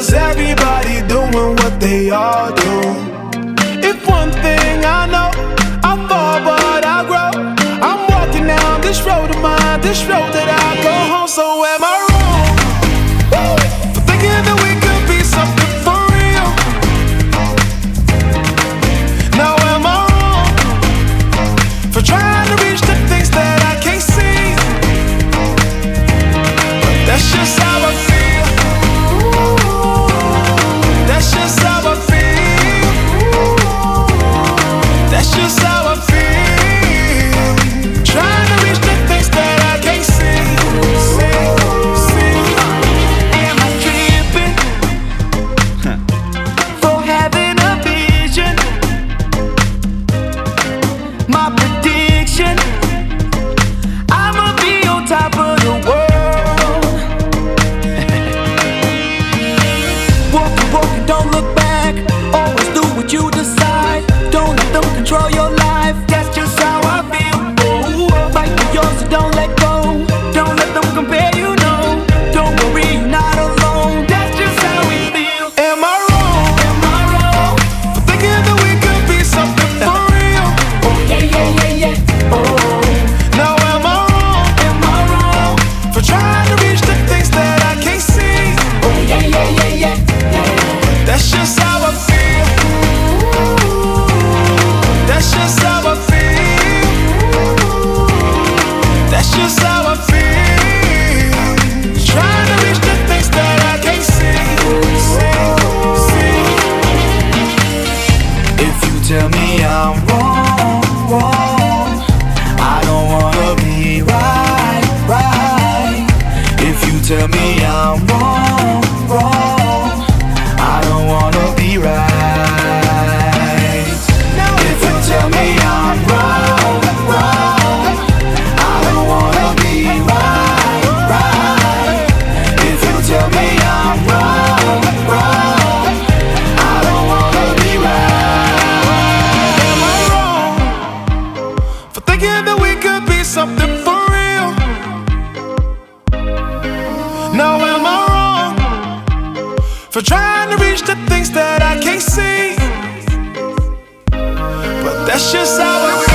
'cause everybody doing what they all do. If one thing I know, I fall but I grow. I'm walking down this road of mine, this road that I go home. So am I wrong for thinking that we could be something for real? Now am I wrong for trying to reach the things that I can't see? But that's just how I feel. That's just how I feel. That's just how I feel. Trying to reach the things that I can't see. Am I tripping for having a vision? My prediction, I'ma be on top of the world. Walking, don't look back. Always do what you decide. Don't let them control your life. That's just how I feel. Fight for yours, so don't let go. Don't let them compare you, no. Don't worry, you're not alone. That's just how we feel. Am I wrong? Am I wrong? For thinking that we could be something for real? Yeah. Oh. Now am I wrong? Am I wrong? For trying to reach the things that I can't see? Yeah. That's just how I feel. That's just how I feel. That's just how I feel. Trying to reach the things that I can't see. If you tell me I'm wrong, I don't wanna be right. If you tell me I'm wrong, I don't wanna be right. If you tell me I'm wrong, I don't wanna be right. If you tell me I'm wrong, I don't wanna be right. Am I wrong for thinking that we could be something for real? Now am I wrong for trying to reach the things that I can't see? But that's just how I feel.